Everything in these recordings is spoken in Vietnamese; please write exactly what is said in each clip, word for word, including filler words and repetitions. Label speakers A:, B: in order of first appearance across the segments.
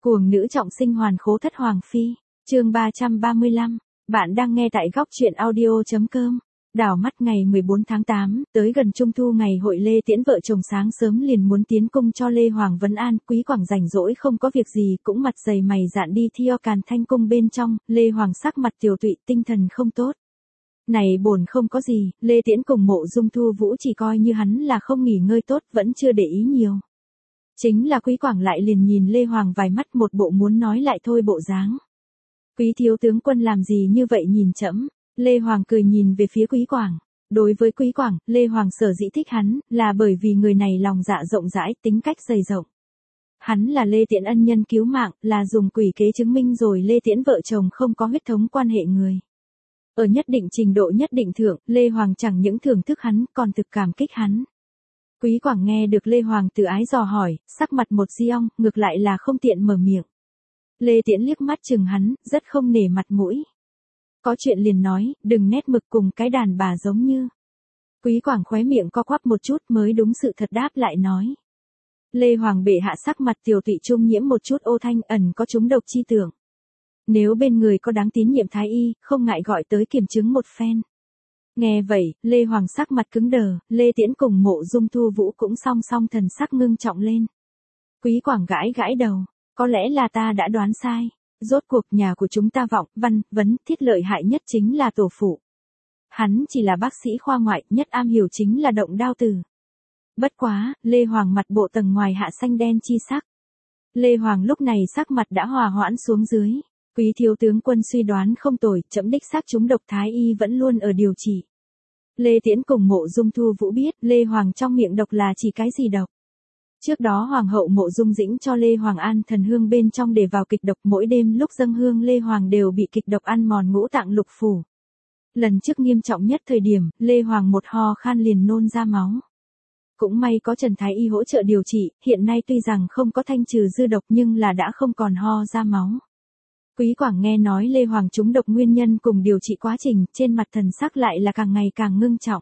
A: Cuồng nữ trọng sinh hoàn khố thất hoàng phi, chương ba trăm ba mươi lăm, bạn đang nghe tại góc truyện audio.com. Đảo mắt ngày mười bốn tháng tám, tới gần trung thu ngày hội Lê Tiễn vợ chồng sáng sớm liền muốn tiến cung cho Lê Hoàng vấn an. Quý Quảng rảnh rỗi không có việc gì cũng mặt dày mày dạn đi theo Càn Thanh cung bên trong. Lê Hoàng sắc mặt tiều tụy, tinh thần không tốt. Này bổn không có gì, Lê Tiễn cùng Mộ Dung Thu Vũ chỉ coi như hắn là không nghỉ ngơi tốt, vẫn chưa để ý nhiều. Chính là Quý Quảng lại liền nhìn Lê Hoàng vài mắt, một bộ muốn nói lại thôi bộ dáng. Quý thiếu tướng quân làm gì như vậy nhìn trẫm? Lê Hoàng cười nhìn về phía Quý Quảng. Đối với Quý Quảng, Lê Hoàng sở dĩ thích hắn, là bởi vì người này lòng dạ rộng rãi, tính cách dày rộng. Hắn là Lê Tiễn ân nhân cứu mạng, là dùng quỷ kế chứng minh rồi Lê Tiễn vợ chồng không có huyết thống quan hệ người. Ở nhất định trình độ nhất định thượng, Lê Hoàng chẳng những thưởng thức hắn, còn thực cảm kích hắn. Quý Quảng nghe được Lê Hoàng từ ái dò hỏi, sắc mặt một di ong, ngược lại là không tiện mở miệng. Lê Tiễn liếc mắt chừng hắn, rất không nể mặt mũi. Có chuyện liền nói, đừng nét mực cùng cái đàn bà giống như. Quý Quảng khóe miệng co quắp một chút mới đúng sự thật đáp lại nói. Lê Hoàng bệ hạ sắc mặt tiều tụy trung nhiễm một chút ô thanh, ẩn có trúng độc chi tưởng. Nếu bên người có đáng tín nhiệm thái y, không ngại gọi tới kiểm chứng một phen. Nghe vậy, Lê Hoàng sắc mặt cứng đờ, Lê Tiễn cùng Mộ Dung Thu Vũ cũng song song thần sắc ngưng trọng lên. Quý Quảng gãi gãi đầu, có lẽ là ta đã đoán sai. Rốt cuộc nhà của chúng ta Vọng, Văn, Vấn, Thiết lợi hại nhất chính là tổ phụ. Hắn chỉ là bác sĩ khoa ngoại, nhất am hiểu chính là động đao tử. Bất quá, Lê Hoàng mặt bộ tầng ngoài hạ xanh đen chi sắc. Lê Hoàng lúc này sắc mặt đã hòa hoãn xuống dưới. Quý thiếu tướng quân suy đoán không tồi, chậm đích xác chúng độc thái y vẫn luôn ở điều trị. Lê Tiễn cùng Mộ Dung Thu Vũ biết, Lê Hoàng trong miệng độc là chỉ cái gì độc. Trước đó Hoàng hậu Mộ Dung Dĩnh cho Lê Hoàng an thần hương bên trong để vào kịch độc, mỗi đêm lúc dâng hương Lê Hoàng đều bị kịch độc ăn mòn ngũ tạng lục phủ. Lần trước nghiêm trọng nhất thời điểm, Lê Hoàng một ho khan liền nôn ra máu. Cũng may có Trần Thái Y hỗ trợ điều trị, hiện nay tuy rằng không có thanh trừ dư độc nhưng là đã không còn ho ra máu. Quý Quảng nghe nói Lê Hoàng trúng độc nguyên nhân cùng điều trị quá trình, trên mặt thần sắc lại là càng ngày càng ngưng trọng.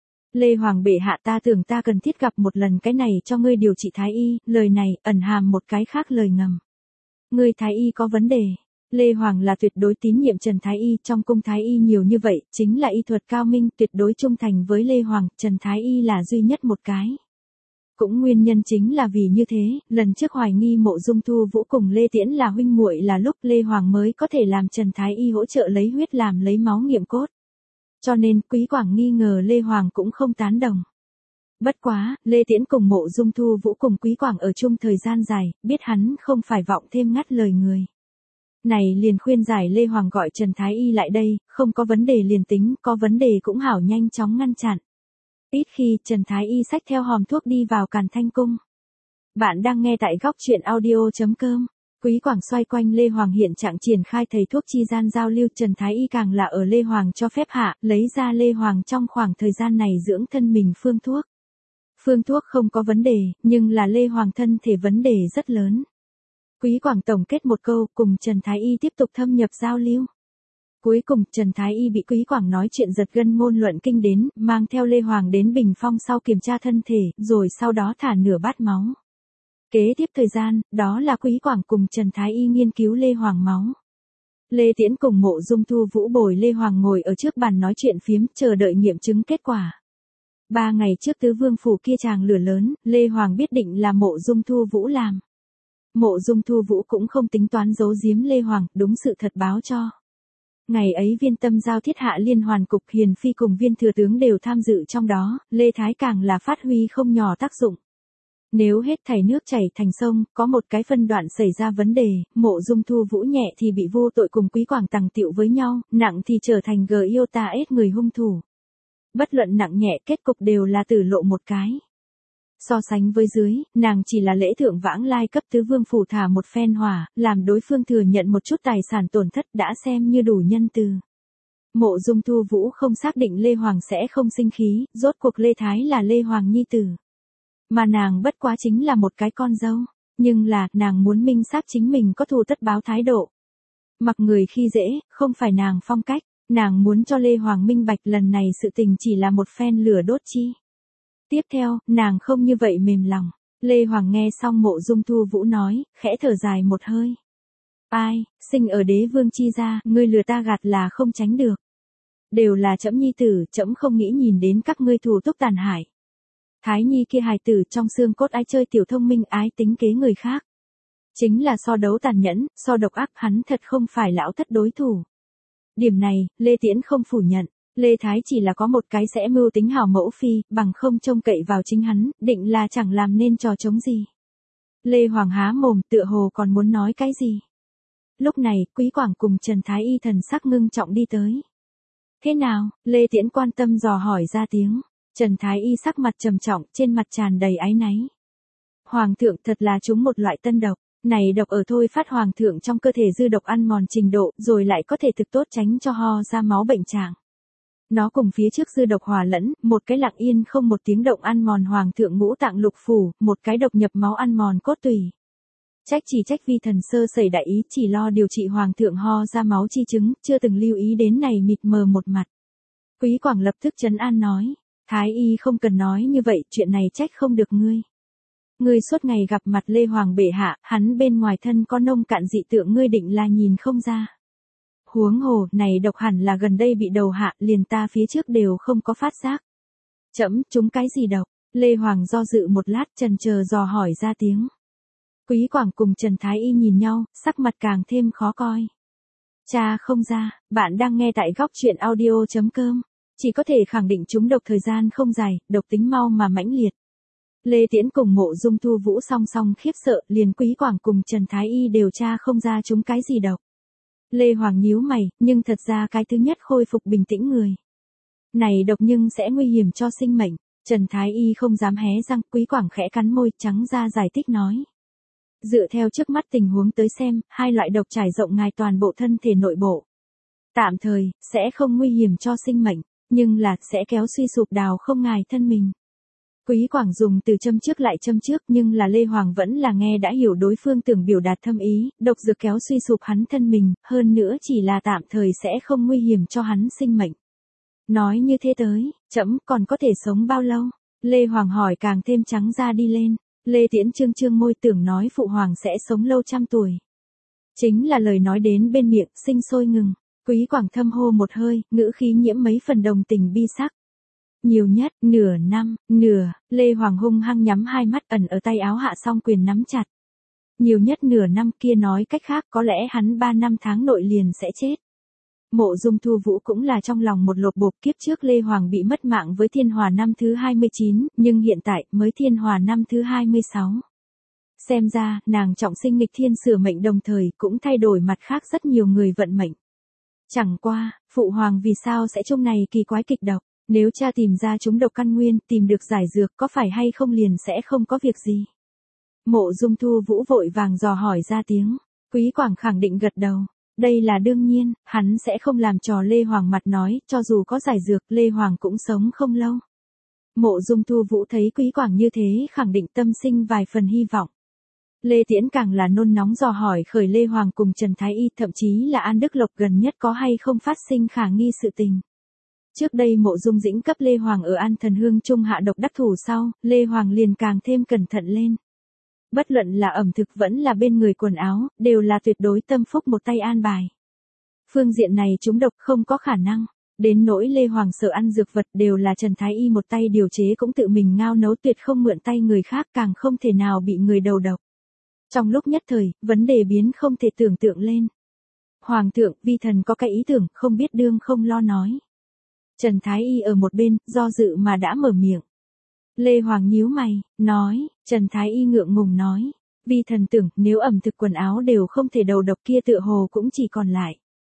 A: Lê Hoàng bệ hạ, ta tưởng ta cần thiết gặp một lần cái này cho ngươi điều trị thái y, lời này ẩn hàm một cái khác lời ngầm. Ngươi thái y có vấn đề. Lê Hoàng là tuyệt đối tín nhiệm Trần Thái Y, trong cung thái y nhiều như vậy, chính là y thuật cao minh, tuyệt đối trung thành với Lê Hoàng, Trần Thái Y là duy nhất một cái. Cũng nguyên nhân chính là vì như thế, lần trước hoài nghi Mộ Dung Thu Vũ cùng Lê Tiễn là huynh muội là lúc Lê Hoàng mới có thể làm Trần Thái Y hỗ trợ lấy huyết làm lấy máu nghiệm cốt. Cho nên, Quý Quảng nghi ngờ Lê Hoàng cũng không tán đồng. Bất quá, Lê Tiễn cùng Mộ Dung Thu Vũ cùng Quý Quảng ở chung thời gian dài, biết hắn không phải vọng thêm ngắt lời người. Này liền khuyên giải Lê Hoàng gọi Trần Thái Y lại đây, không có vấn đề liền tính, có vấn đề cũng hảo nhanh chóng ngăn chặn. Ít khi Trần Thái Y xách theo hòm thuốc đi vào Càn Thanh cung. Bạn đang nghe tại góc truyện audio.com. Quý Quảng xoay quanh Lê Hoàng hiện trạng triển khai thầy thuốc chi gian giao lưu, Trần Thái Y càng là ở Lê Hoàng cho phép hạ, lấy ra Lê Hoàng trong khoảng thời gian này dưỡng thân mình phương thuốc. Phương thuốc không có vấn đề, nhưng là Lê Hoàng thân thể vấn đề rất lớn. Quý Quảng tổng kết một câu, cùng Trần Thái Y tiếp tục thâm nhập giao lưu. Cuối cùng, Trần Thái Y bị Quý Quảng nói chuyện giật gân ngôn luận kinh đến, mang theo Lê Hoàng đến Bình Phong sau kiểm tra thân thể, rồi sau đó thả nửa bát máu. Kế tiếp thời gian, đó là Quý Quảng cùng Trần Thái Y nghiên cứu Lê Hoàng máu. Lê Tiễn cùng Mộ Dung Thu Vũ bồi Lê Hoàng ngồi ở trước bàn nói chuyện phiếm, chờ đợi nghiệm chứng kết quả. Ba ngày trước tứ vương phủ kia tràng lửa lớn, Lê Hoàng biết định là Mộ Dung Thu Vũ làm. Mộ Dung Thu Vũ cũng không tính toán giấu giếm Lê Hoàng, đúng sự thật báo cho. Ngày ấy viên tâm giao thiết hạ liên hoàn cục, Hiền Phi cùng viên thừa tướng đều tham dự trong đó, Lê Thái càng là phát huy không nhỏ tác dụng. Nếu hết thảy nước chảy thành sông, có một cái phân đoạn xảy ra vấn đề, Mộ Dung Thu Vũ nhẹ thì bị vô tội cùng Quý Quảng tằng tiệu với nhau, nặng thì trở thành gờ yêu ta ết người hung thủ. Bất luận nặng nhẹ, kết cục đều là tử lộ một cái. So sánh với dưới, nàng chỉ là lễ thượng vãng lai cấp tứ vương phủ thả một phen hỏa, làm đối phương thừa nhận một chút tài sản tổn thất đã xem như đủ nhân từ. Mộ Dung Thu Vũ không xác định Lê Hoàng sẽ không sinh khí, rốt cuộc Lê Thái là Lê Hoàng nhi tử. Mà nàng bất quá chính là một cái con dâu, nhưng là, nàng muốn minh xác chính mình có thù tất báo thái độ. Mặc người khi dễ, không phải nàng phong cách, nàng muốn cho Lê Hoàng minh bạch lần này sự tình chỉ là một phen lửa đốt chi. Tiếp theo, nàng không như vậy mềm lòng. Lê Hoàng nghe xong Mộ Dung Thu Vũ nói, khẽ thở dài một hơi. Ai, sinh ở đế vương chi gia, ngươi lừa ta gạt là không tránh được. Đều là trẫm nhi tử, trẫm không nghĩ nhìn đến các ngươi thù túc tàn hại. Thái nhi kia hài tử trong xương cốt ái chơi tiểu thông minh ái tính kế người khác. Chính là so đấu tàn nhẫn, so độc ác, hắn thật không phải lão thất đối thủ. Điểm này, Lê Tiễn không phủ nhận. Lê Thái chỉ là có một cái sẽ mưu tính hảo mẫu phi, bằng không trông cậy vào chính hắn, định là chẳng làm nên trò chống gì. Lê Hoàng há mồm tựa hồ còn muốn nói cái gì. Lúc này, Quý Quảng cùng Trần Thái Y thần sắc ngưng trọng đi tới. Thế nào, Lê Tiễn quan tâm dò hỏi ra tiếng. Trần Thái Y sắc mặt trầm trọng, trên mặt tràn đầy áy náy. Hoàng thượng thật là trúng một loại tân độc. Này độc ở thôi phát hoàng thượng trong cơ thể dư độc ăn mòn trình độ, rồi lại có thể thực tốt tránh cho ho ra máu bệnh trạng. Nó cùng phía trước dư độc hòa lẫn, một cái lặng yên không một tiếng động ăn mòn hoàng thượng ngũ tạng lục phủ, một cái độc nhập máu ăn mòn cốt tủy. Trách chỉ trách vi thần sơ sẩy đại ý, chỉ lo điều trị hoàng thượng ho ra máu chi chứng, chưa từng lưu ý đến này mịt mờ một mặt. Quý Quảng lập tức trấn an nói, Thái y không cần nói như vậy, chuyện này trách không được ngươi. Ngươi suốt ngày gặp mặt Lê Hoàng bệ hạ, hắn bên ngoài thân có nông cạn dị tượng ngươi định là nhìn không ra. Huống hồ, này độc hẳn là gần đây bị đầu hạ, liền ta phía trước đều không có phát giác. Chấm, chúng cái gì độc? Lê Hoàng do dự một lát chần chờ dò hỏi ra tiếng. Quý Quảng cùng Trần Thái Y nhìn nhau, sắc mặt càng thêm khó coi. Cha không ra, bạn đang nghe tại góc truyện audio chấm com. Chỉ có thể khẳng định chúng độc thời gian không dài, độc tính mau mà mãnh liệt. Lê Tiễn cùng Mộ Dung Thu Vũ song song khiếp sợ, liền Quý Quảng cùng Trần Thái Y đều tra không ra chúng cái gì độc. Lê Hoàng nhíu mày, nhưng thật ra cái thứ nhất khôi phục bình tĩnh người. Này độc nhưng sẽ nguy hiểm cho sinh mệnh. Trần Thái Y không dám hé răng, Quý Quảng khẽ cắn môi trắng ra giải thích nói. Dựa theo trước mắt tình huống tới xem, hai loại độc trải rộng ngài toàn bộ thân thể nội bộ. Tạm thời, sẽ không nguy hiểm cho sinh mệnh, nhưng là, sẽ kéo suy sụp đào không ngài thân mình. Quý Quảng dùng từ châm trước lại châm trước, nhưng là Lê Hoàng vẫn là nghe đã hiểu đối phương tưởng biểu đạt thâm ý, độc dược kéo suy sụp hắn thân mình, hơn nữa chỉ là tạm thời sẽ không nguy hiểm cho hắn sinh mệnh. Nói như thế tới, trẫm còn có thể sống bao lâu? Lê Hoàng hỏi càng thêm trắng da đi lên. Lê Tiễn trương trương môi tưởng nói phụ hoàng sẽ sống lâu trăm tuổi. Chính là lời nói đến bên miệng, sinh sôi ngừng. Quý Quảng thâm hô một hơi, ngữ khí nhiễm mấy phần đồng tình bi sắc. Nhiều nhất, nửa năm, nửa, Lê Hoàng hung hăng nhắm hai mắt ẩn ở tay áo hạ song quyền nắm chặt. Nhiều nhất nửa năm kia nói cách khác có lẽ hắn ba năm tháng nội liền sẽ chết. Mộ Dung Thu Vũ cũng là trong lòng một lột bột kiếp trước Lê Hoàng bị mất mạng với thiên hòa năm thứ hai mươi chín, nhưng hiện tại mới thiên hòa năm thứ hai mươi sáu. Xem ra, nàng trọng sinh nghịch thiên sửa mệnh đồng thời cũng thay đổi mặt khác rất nhiều người vận mệnh. Chẳng qua, phụ hoàng vì sao sẽ chung này kỳ quái kịch độc, nếu cha tìm ra chúng độc căn nguyên, tìm được giải dược có phải hay không liền sẽ không có việc gì. Mộ Dung Thu Vũ vội vàng dò hỏi ra tiếng, Quý Quảng khẳng định gật đầu. Đây là đương nhiên, hắn sẽ không làm trò Lê Hoàng mặt nói, cho dù có giải dược, Lê Hoàng cũng sống không lâu. Mộ Dung Thu Vũ thấy Quý Quảng như thế khẳng định tâm sinh vài phần hy vọng. Lê Tiễn càng là nôn nóng dò hỏi khởi Lê Hoàng cùng Trần Thái Y, thậm chí là An Đức Lộc gần nhất có hay không phát sinh khả nghi sự tình. Trước đây Mộ Dung Dĩnh cấp Lê Hoàng ở An Thần Hương trung hạ độc đắc thủ sau, Lê Hoàng liền càng thêm cẩn thận lên. Bất luận là ẩm thực vẫn là bên người quần áo, đều là tuyệt đối tâm phúc một tay an bài. Phương diện này chúng độc không có khả năng. Đến nỗi Lê Hoàng sợ ăn dược vật đều là Trần Thái Y một tay điều chế cũng tự mình ngao nấu, tuyệt không mượn tay người khác, càng không thể nào bị người đầu độc. Trong lúc nhất thời, vấn đề biến không thể tưởng tượng lên. Hoàng thượng, vi thần có cái ý tưởng, không biết đương không lo nói. Trần Thái Y ở một bên, do dự mà đã mở miệng. Lê Hoàng nhíu mày, nói, Trần Thái Y ngượng ngùng nói, vi thần tưởng nếu ẩm thực quần áo đều không thể đầu độc kia tựa hồ cũng chỉ còn lại.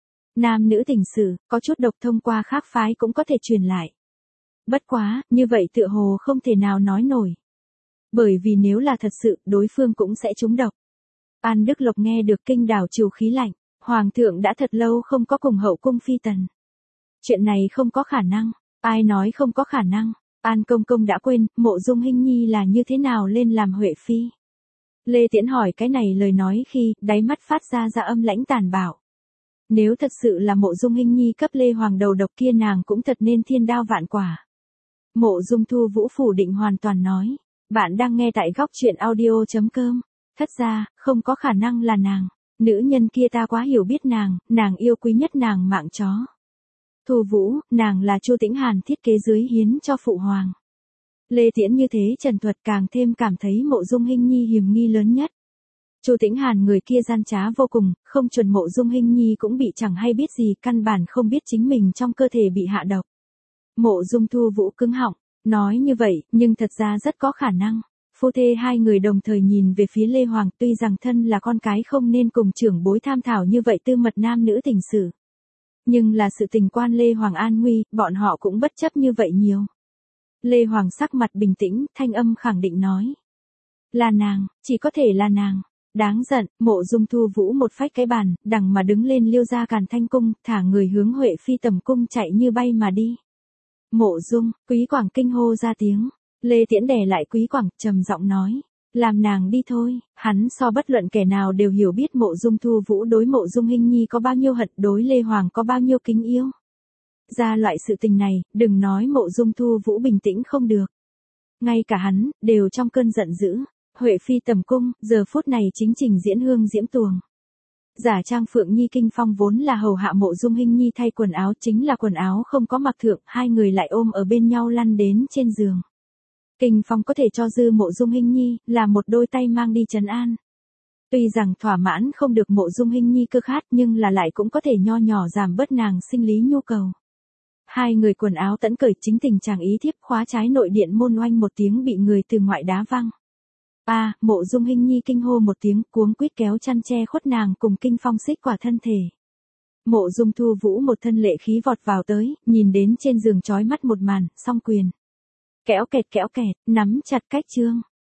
A: Nam nữ tình sự, có chút độc thông qua khác phái cũng có thể truyền lại. Bất quá, như vậy tựa hồ không thể nào nói nổi. Bởi vì nếu là thật sự, đối phương cũng sẽ trúng độc. An Đức Lộc nghe được kinh đảo trừ khí lạnh, Hoàng thượng đã thật lâu không có cùng hậu cung phi tần. Chuyện này không có khả năng, ai nói không có khả năng. An công công đã quên, Mộ Dung Hinh Nhi là như thế nào lên làm huệ phi. Lê Tiễn hỏi cái này lời nói khi, đáy mắt phát ra ra âm lãnh tàn bạo. Nếu thật sự là Mộ Dung Hinh Nhi cấp Lê Hoàng đầu độc kia nàng cũng thật nên thiên đao vạn quả. Mộ Dung Thu Vũ phủ định hoàn toàn nói, Bạn đang nghe tại góc chuyện audio chấm com. Thất ra, không có khả năng là nàng. Nữ nhân kia ta quá hiểu biết nàng, nàng yêu quý nhất nàng mạng chó. Thu Vũ, nàng là Chu Tĩnh Hàn thiết kế dưới hiến cho phụ hoàng. Lê Tiễn như thế trần thuật càng thêm cảm thấy Mộ Dung Hinh Nhi hiểm nghi lớn nhất. Chu Tĩnh Hàn người kia gian trá vô cùng, không chuẩn Mộ Dung Hinh Nhi cũng bị chẳng hay biết gì, căn bản không biết chính mình trong cơ thể bị hạ độc. Mộ Dung Thu Vũ cứng họng, nói như vậy, nhưng thật ra rất có khả năng. Phu thê hai người đồng thời nhìn về phía Lê Hoàng, tuy rằng thân là con cái không nên cùng trưởng bối tham thảo như vậy tư mật nam nữ tình sự. Nhưng là sự tình quan Lê Hoàng an nguy, bọn họ cũng bất chấp như vậy nhiều. Lê Hoàng sắc mặt bình tĩnh, thanh âm khẳng định nói. Là nàng, chỉ có thể là nàng. Đáng giận, Mộ Dung Thu Vũ một phách cái bàn, đằng mà đứng lên liêu ra Càn Thanh cung, thả người hướng Huệ Phi tầm cung chạy như bay mà đi. Mộ Dung, Quý Quảng kinh hô ra tiếng. Lê Tiễn đè lại Quý Quảng, trầm giọng nói. Làm nàng đi thôi, hắn so bất luận kẻ nào đều hiểu biết Mộ Dung Thu Vũ đối Mộ Dung Hinh Nhi có bao nhiêu hận, đối Lê Hoàng có bao nhiêu kính yêu. Ra loại sự tình này, đừng nói Mộ Dung Thu Vũ bình tĩnh không được. Ngay cả hắn, đều trong cơn giận dữ. Huệ Phi tầm cung, giờ phút này chính trình diễn hương diễm tuồng. Giả trang Phượng Nhi Kinh Phong vốn là hầu hạ Mộ Dung Hinh Nhi thay quần áo, chính là quần áo không có mặc thượng, hai người lại ôm ở bên nhau lăn đến trên giường. Kinh Phong có thể cho dư Mộ Dung Hinh Nhi, là một đôi tay mang đi trấn an. Tuy rằng thỏa mãn không được Mộ Dung Hinh Nhi cơ khát, nhưng là lại cũng có thể nho nhỏ giảm bớt nàng sinh lý nhu cầu. Hai người quần áo tẫn cởi, chính tình chàng ý thiếp khóa trái nội điện môn oanh một tiếng bị người từ ngoại đá văng. A, à, Mộ Dung Hinh Nhi kinh hô một tiếng, cuống quýt kéo chăn che khuất nàng cùng Kinh Phong xích quả thân thể. Mộ Dung Thu Vũ một thân lệ khí vọt vào tới, nhìn đến trên giường chói mắt một màn, song quyền. Kéo kẹt kéo kẹt, nắm chặt cách chương.